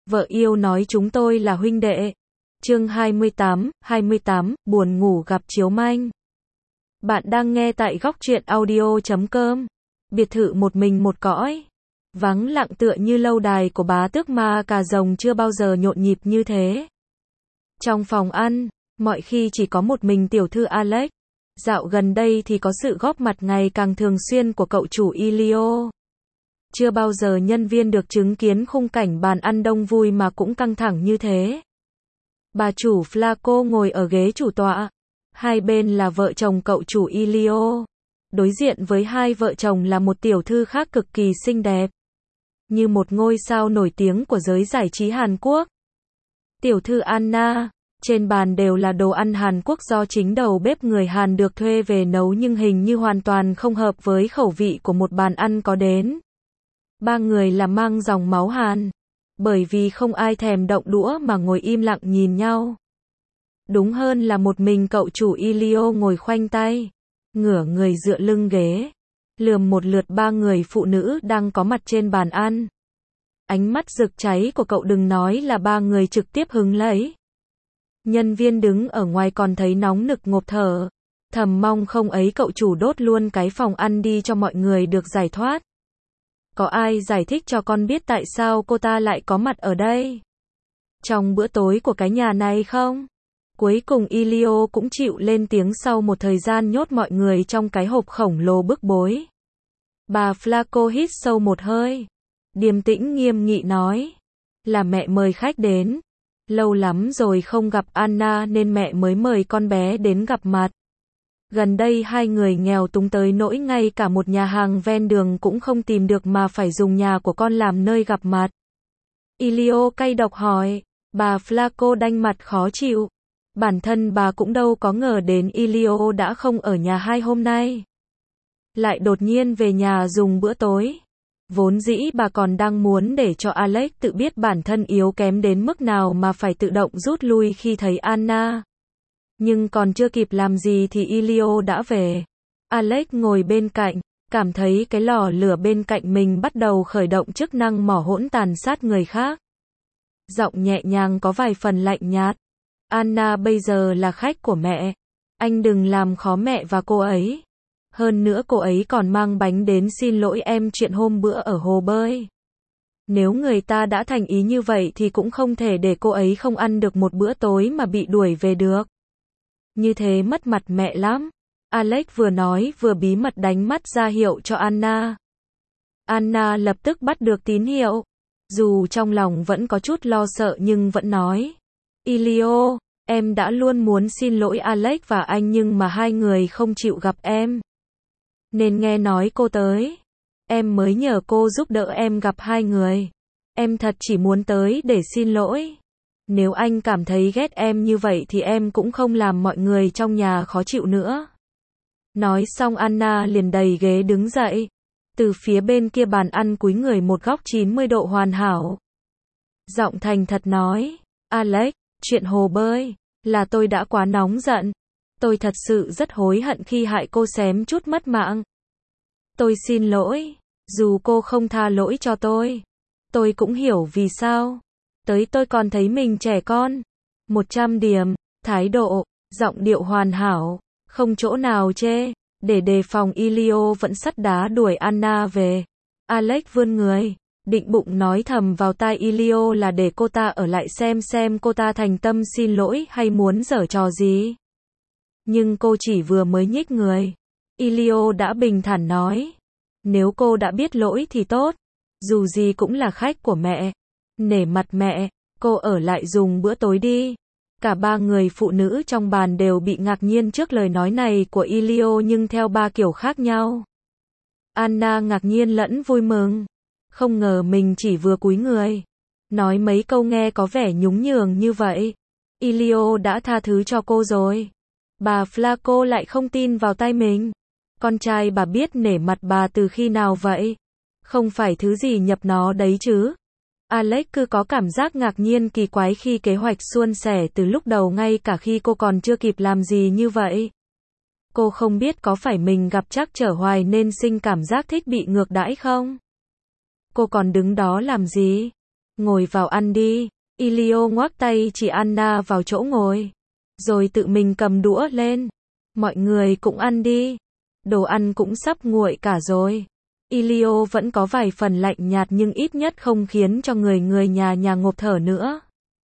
Vợ yêu nói chúng tôi là huynh đệ. Chương 28, buồn ngủ gặp chiếu manh. Bạn đang nghe tại góc truyện audio.com. Biệt thự một mình một cõi. Vắng lặng tựa như lâu đài của bá tước Ma Cà Rồng chưa bao giờ nhộn nhịp như thế. Trong phòng ăn, mọi khi chỉ có một mình tiểu thư Alex. Dạo gần đây thì có sự góp mặt ngày càng thường xuyên của cậu chủ Elio. Chưa bao giờ nhân viên được chứng kiến khung cảnh bàn ăn đông vui mà cũng căng thẳng như thế. Bà chủ Flaco ngồi ở ghế chủ tọa. Hai bên là vợ chồng cậu chủ Elio. Đối diện với hai vợ chồng là một tiểu thư khác cực kỳ xinh đẹp. Như một ngôi sao nổi tiếng của giới giải trí Hàn Quốc. Tiểu thư Anna. Trên bàn đều là đồ ăn Hàn Quốc do chính đầu bếp người Hàn được thuê về nấu nhưng hình như hoàn toàn không hợp với khẩu vị của một bàn ăn có đến. Ba người là mang dòng máu Hàn. Bởi vì không ai thèm động đũa mà ngồi im lặng nhìn nhau. Đúng hơn là một mình cậu chủ Elio ngồi khoanh tay, ngửa người dựa lưng ghế, lườm một lượt ba người phụ nữ đang có mặt trên bàn ăn. Ánh mắt rực cháy của cậu đừng nói là ba người trực tiếp hứng lấy. Nhân viên đứng ở ngoài còn thấy nóng nực ngộp thở, thầm mong không ấy cậu chủ đốt luôn cái phòng ăn đi cho mọi người được giải thoát. Có ai giải thích cho con biết tại sao cô ta lại có mặt ở đây? Trong bữa tối của cái nhà này không? Cuối cùng Elio cũng chịu lên tiếng sau một thời gian nhốt mọi người trong cái hộp khổng lồ bức bối. Bà Flaco hít sâu một hơi. Điềm tĩnh nghiêm nghị nói. Là mẹ mời khách đến. Lâu lắm rồi không gặp Anna nên mẹ mới mời con bé đến gặp mặt. Gần đây hai người nghèo túng tới nỗi ngay cả một nhà hàng ven đường cũng không tìm được mà phải dùng nhà của con làm nơi gặp mặt. Elio cay độc hỏi. Bà Flaco đanh mặt khó chịu. Bản thân bà cũng đâu có ngờ đến Elio đã không ở nhà hai hôm nay. Lại đột nhiên về nhà dùng bữa tối. Vốn dĩ bà còn đang muốn để cho Alex tự biết bản thân yếu kém đến mức nào mà phải tự động rút lui khi thấy Anna. Nhưng còn chưa kịp làm gì thì Elio đã về. Alex ngồi bên cạnh, cảm thấy cái lò lửa bên cạnh mình bắt đầu khởi động chức năng mỏ hỗn tàn sát người khác. Giọng nhẹ nhàng có vài phần lạnh nhạt. Anna bây giờ là khách của mẹ. Anh đừng làm khó mẹ và cô ấy. Hơn nữa cô ấy còn mang bánh đến xin lỗi em chuyện hôm bữa ở hồ bơi. Nếu người ta đã thành ý như vậy thì cũng không thể để cô ấy không ăn được một bữa tối mà bị đuổi về được. Như thế mất mặt mẹ lắm. Alex vừa nói vừa bí mật đánh mắt ra hiệu cho Anna. Anna lập tức bắt được tín hiệu. Dù trong lòng vẫn có chút lo sợ nhưng vẫn nói. Elio, em đã luôn muốn xin lỗi Alex và anh nhưng mà hai người không chịu gặp em. Nên nghe nói cô tới. Em mới nhờ cô giúp đỡ em gặp hai người. Em thật chỉ muốn tới để xin lỗi. Nếu anh cảm thấy ghét em như vậy thì em cũng không làm mọi người trong nhà khó chịu nữa. Nói xong Anna liền đẩy ghế đứng dậy. Từ phía bên kia bàn ăn cúi người một góc 90 độ hoàn hảo. Giọng thành thật nói. Alex, chuyện hồ bơi, là tôi đã quá nóng giận. Tôi thật sự rất hối hận khi hại cô xém chút mất mạng. Tôi xin lỗi, dù cô không tha lỗi cho tôi cũng hiểu vì sao. Tới tôi còn thấy mình trẻ con. 100 điểm, thái độ, giọng điệu hoàn hảo, không chỗ nào chê. Để đề phòng Elio vẫn sắt đá đuổi Anna về. Alex vươn người, định bụng nói thầm vào tai Elio là để cô ta ở lại xem cô ta thành tâm xin lỗi hay muốn giở trò gì. Nhưng cô chỉ vừa mới nhích người. Elio đã bình thản nói. Nếu cô đã biết lỗi thì tốt. Dù gì cũng là khách của mẹ. Nể mặt mẹ, cô ở lại dùng bữa tối đi. Cả ba người phụ nữ trong bàn đều bị ngạc nhiên trước lời nói này của Elio nhưng theo ba kiểu khác nhau. Anna ngạc nhiên lẫn vui mừng. Không ngờ mình chỉ vừa cúi người. Nói mấy câu nghe có vẻ nhún nhường như vậy. Elio đã tha thứ cho cô rồi. Bà Flaco lại không tin vào tai mình. Con trai bà biết nể mặt bà từ khi nào vậy? Không phải thứ gì nhập nó đấy chứ? Alex cứ có cảm giác ngạc nhiên kỳ quái khi kế hoạch suôn sẻ từ lúc đầu ngay cả khi cô còn chưa kịp làm gì như vậy. Cô không biết có phải mình gặp trắc trở hoài nên sinh cảm giác thích bị ngược đãi không? Cô còn đứng đó làm gì? ngồi vào ăn đi. Elio ngoắc tay chỉ Anna vào chỗ ngồi, rồi tự mình cầm đũa lên. Mọi người cũng ăn đi. Đồ ăn cũng sắp nguội cả rồi. Elio vẫn có vài phần lạnh nhạt nhưng ít nhất không khiến cho người nhà ngộp thở nữa.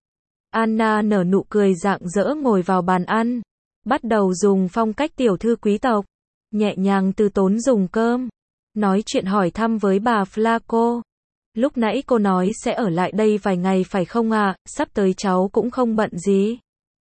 Anna nở nụ cười rạng rỡ ngồi vào bàn ăn, bắt đầu dùng phong cách tiểu thư quý tộc, nhẹ nhàng từ tốn dùng cơm, nói chuyện hỏi thăm với bà Flaco. Lúc nãy cô nói sẽ ở lại đây vài ngày phải không ạ? Sắp tới cháu cũng không bận gì.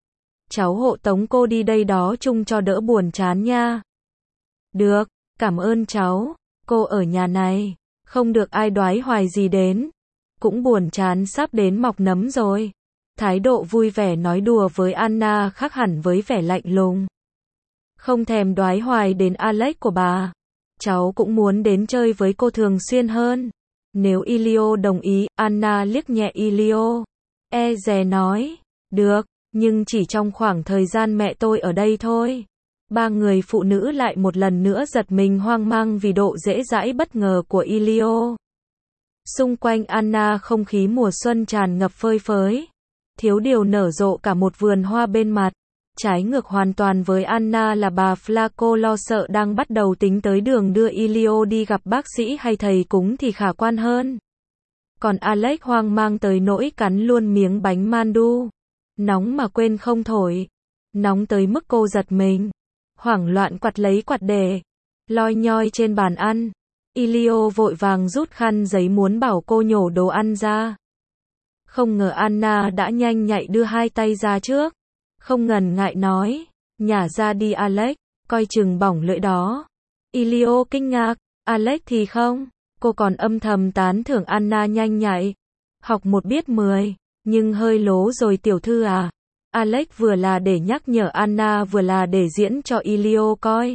Cháu hộ tống cô đi đây đó chung cho đỡ buồn chán nha. Được, cảm ơn cháu. Cô ở nhà này, không được ai đoái hoài gì đến. Cũng buồn chán sắp đến mọc nấm rồi. Thái độ vui vẻ nói đùa với Anna khác hẳn với vẻ lạnh lùng. Không thèm đoái hoài đến Alex của bà. Cháu cũng muốn đến chơi với cô thường xuyên hơn. Nếu Elio đồng ý, Anna liếc nhẹ Elio. Dè nói, được, nhưng chỉ trong khoảng thời gian mẹ tôi ở đây thôi. Ba người phụ nữ lại một lần nữa giật mình hoang mang vì độ dễ dãi bất ngờ của Elio. Xung quanh Anna không khí mùa xuân tràn ngập phơi phới. Thiếu điều nở rộ cả một vườn hoa bên mặt. Trái ngược hoàn toàn với Anna là bà Flaco lo sợ đang bắt đầu tính tới đường đưa Elio đi gặp bác sĩ hay thầy cúng thì khả quan hơn. Còn Alex hoang mang tới nỗi cắn luôn miếng bánh mandu. Nóng mà quên không thổi. Nóng tới mức cô giật mình. Hoảng loạn quặt lấy quạt để. Loi nhoi trên bàn ăn. Elio vội vàng rút khăn giấy muốn bảo cô nhổ đồ ăn ra. Không ngờ Anna đã nhanh nhạy đưa hai tay ra trước. Không ngần ngại nói, nhả ra đi Alex, coi chừng bỏng lưỡi đó. Elio kinh ngạc, Alex thì không, cô còn âm thầm tán thưởng Anna nhanh nhạy. Học một biết 10, nhưng hơi lố rồi tiểu thư à. Alex vừa là để nhắc nhở Anna vừa là để diễn cho Elio coi.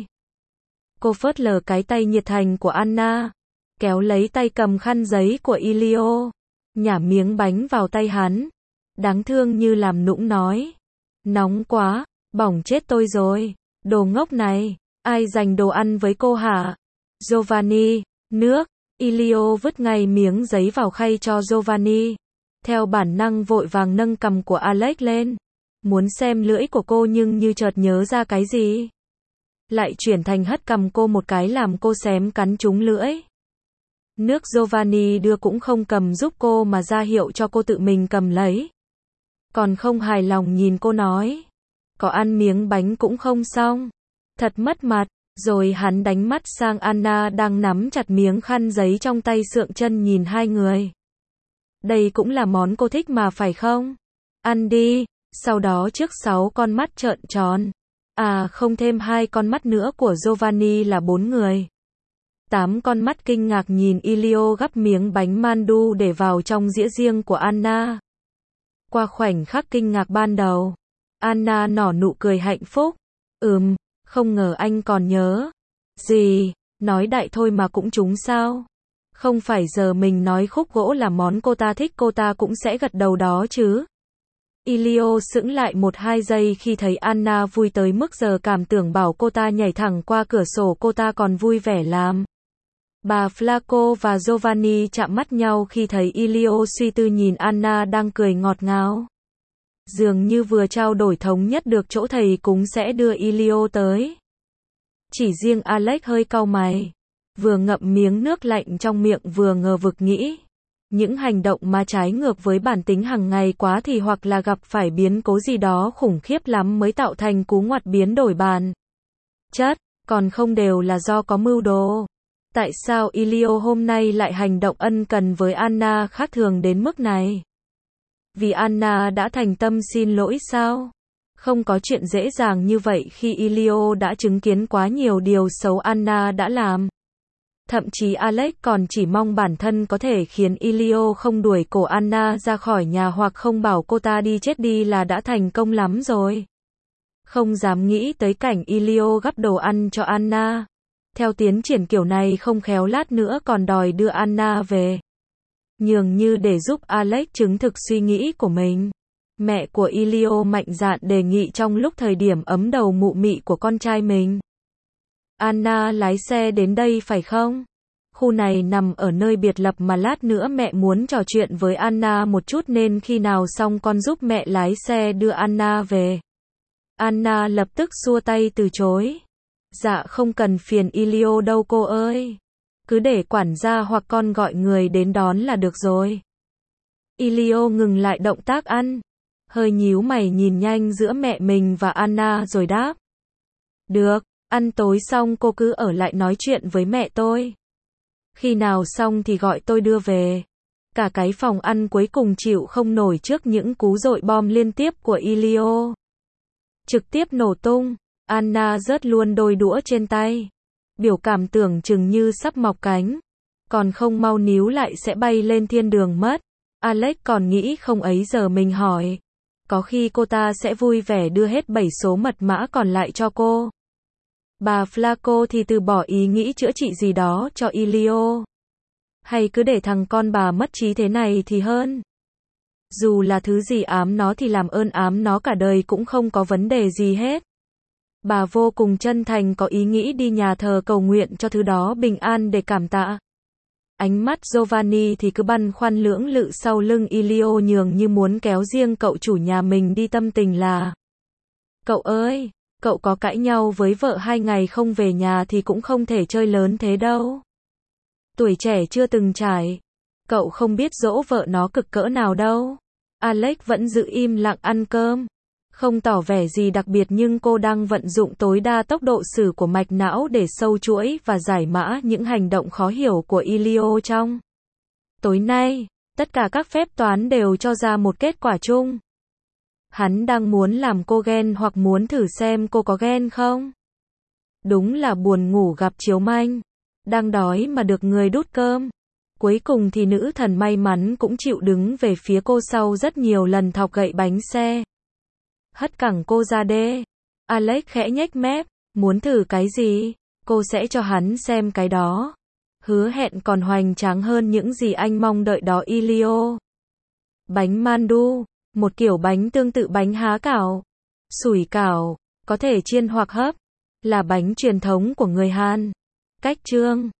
Cô phớt lờ cái tay nhiệt thành của Anna, kéo lấy tay cầm khăn giấy của Elio, nhả miếng bánh vào tay hắn. Đáng thương như làm nũng nói. Nóng quá, bỏng chết tôi rồi. Đồ ngốc này, ai dành đồ ăn với cô hả? Giovanni, nước. Elio vứt ngay miếng giấy vào khay cho Giovanni. Theo bản năng vội vàng nâng cằm của Alex lên. Muốn xem lưỡi của cô nhưng như chợt nhớ ra cái gì. Lại chuyển thành hất cằm cô một cái làm cô xém cắn trúng lưỡi. Nước Giovanni đưa cũng không cầm giúp cô mà ra hiệu cho cô tự mình cầm lấy. Còn không hài lòng nhìn cô nói. Có ăn miếng bánh cũng không xong. Thật mất mặt. Rồi hắn đánh mắt sang Anna đang nắm chặt miếng khăn giấy trong tay sượng chân nhìn hai người. Đây cũng là món cô thích mà phải không? Ăn đi. Sau đó trước 6 con mắt trợn tròn. À không thêm 2 con mắt nữa của Giovanni là 4 người. 8 con mắt kinh ngạc nhìn Elio gắp miếng bánh mandu để vào trong dĩa riêng của Anna. Qua khoảnh khắc kinh ngạc ban đầu, Anna nở nụ cười hạnh phúc. Không ngờ anh còn nhớ. Gì, nói đại thôi mà cũng trúng sao? Không phải giờ mình nói khúc gỗ là món cô ta thích cô ta cũng sẽ gật đầu đó chứ. Elio sững lại 1-2 giây khi thấy Anna vui tới mức giờ cảm tưởng bảo cô ta nhảy thẳng qua cửa sổ cô ta còn vui vẻ làm. Bà Flaco và Giovanni chạm mắt nhau khi thấy Elio suy tư nhìn Anna đang cười ngọt ngào. Dường như vừa trao đổi thống nhất được chỗ thầy cúng sẽ đưa Elio tới. Chỉ riêng Alex hơi cau mày. Vừa ngậm miếng nước lạnh trong miệng vừa ngờ vực nghĩ. Những hành động mà trái ngược với bản tính hàng ngày quá thì hoặc là gặp phải biến cố gì đó khủng khiếp lắm mới tạo thành cú ngoặt biến đổi bản chất, còn không đều là do có mưu đồ. Tại sao Elio hôm nay lại hành động ân cần với Anna khác thường đến mức này? Vì Anna đã thành tâm xin lỗi sao? Không có chuyện dễ dàng như vậy khi Elio đã chứng kiến quá nhiều điều xấu Anna đã làm. Thậm chí Alex còn chỉ mong bản thân có thể khiến Elio không đuổi cổ Anna ra khỏi nhà hoặc không bảo cô ta đi chết đi là đã thành công lắm rồi. Không dám nghĩ tới cảnh Elio gắp đồ ăn cho Anna. Theo tiến triển kiểu này không khéo lát nữa còn đòi đưa Anna về. Nhường như để giúp Alex chứng thực suy nghĩ của mình. Mẹ của Elio mạnh dạn đề nghị trong lúc thời điểm ấm đầu mụ mị của con trai mình. Anna lái xe đến đây phải không? Khu này nằm ở nơi biệt lập mà lát nữa mẹ muốn trò chuyện với Anna một chút nên khi nào xong con giúp mẹ lái xe đưa Anna về. Anna lập tức xua tay từ chối. Dạ không cần phiền Elio đâu cô ơi. Cứ để quản gia hoặc con gọi người đến đón là được rồi. Elio ngừng lại động tác ăn. Hơi nhíu mày nhìn nhanh giữa mẹ mình và Anna rồi đáp. Được, ăn tối xong cô cứ ở lại nói chuyện với mẹ tôi. Khi nào xong thì gọi tôi đưa về. Cả cái phòng ăn cuối cùng chịu không nổi trước những cú dội bom liên tiếp của Elio. Trực tiếp nổ tung, Anna rớt luôn đôi đũa trên tay. Biểu cảm tưởng chừng như sắp mọc cánh. Còn không mau níu lại sẽ bay lên thiên đường mất. Alex còn nghĩ không ấy giờ mình hỏi. Có khi cô ta sẽ vui vẻ đưa hết 7 số mật mã còn lại cho cô. Bà Flaco thì từ bỏ ý nghĩ chữa trị gì đó cho Elio. Hay cứ để thằng con bà mất trí thế này thì hơn. Dù là thứ gì ám nó thì làm ơn ám nó cả đời cũng không có vấn đề gì hết. Bà vô cùng chân thành có ý nghĩ đi nhà thờ cầu nguyện cho thứ đó bình an để cảm tạ. Ánh mắt Giovanni thì cứ băn khoăn lưỡng lự sau lưng Elio nhường như muốn kéo riêng cậu chủ nhà mình đi tâm tình là. Cậu ơi, cậu có cãi nhau với vợ 2 ngày không về nhà thì cũng không thể chơi lớn thế đâu. Tuổi trẻ chưa từng trải. Cậu không biết dỗ vợ nó cực cỡ nào đâu. Alex vẫn giữ im lặng ăn cơm. Không tỏ vẻ gì đặc biệt nhưng cô đang vận dụng tối đa tốc độ xử của mạch não để sâu chuỗi và giải mã những hành động khó hiểu của Elio trong. Tối nay, tất cả các phép toán đều cho ra một kết quả chung. Hắn đang muốn làm cô ghen hoặc muốn thử xem cô có ghen không? Đúng là buồn ngủ gặp chiếu manh. Đang đói mà được người đút cơm. Cuối cùng thì nữ thần may mắn cũng chịu đứng về phía cô sau rất nhiều lần thọc gậy bánh xe. Hất cẳng cô ra đê. Alex khẽ nhếch mép. Muốn thử cái gì? Cô sẽ cho hắn xem cái đó. Hứa hẹn còn hoành tráng hơn những gì anh mong đợi đó Elio. Bánh mandu. Một kiểu bánh tương tự bánh há cảo. Sủi cảo. Có thể chiên hoặc hấp. Là bánh truyền thống của người Hàn. Cách trương.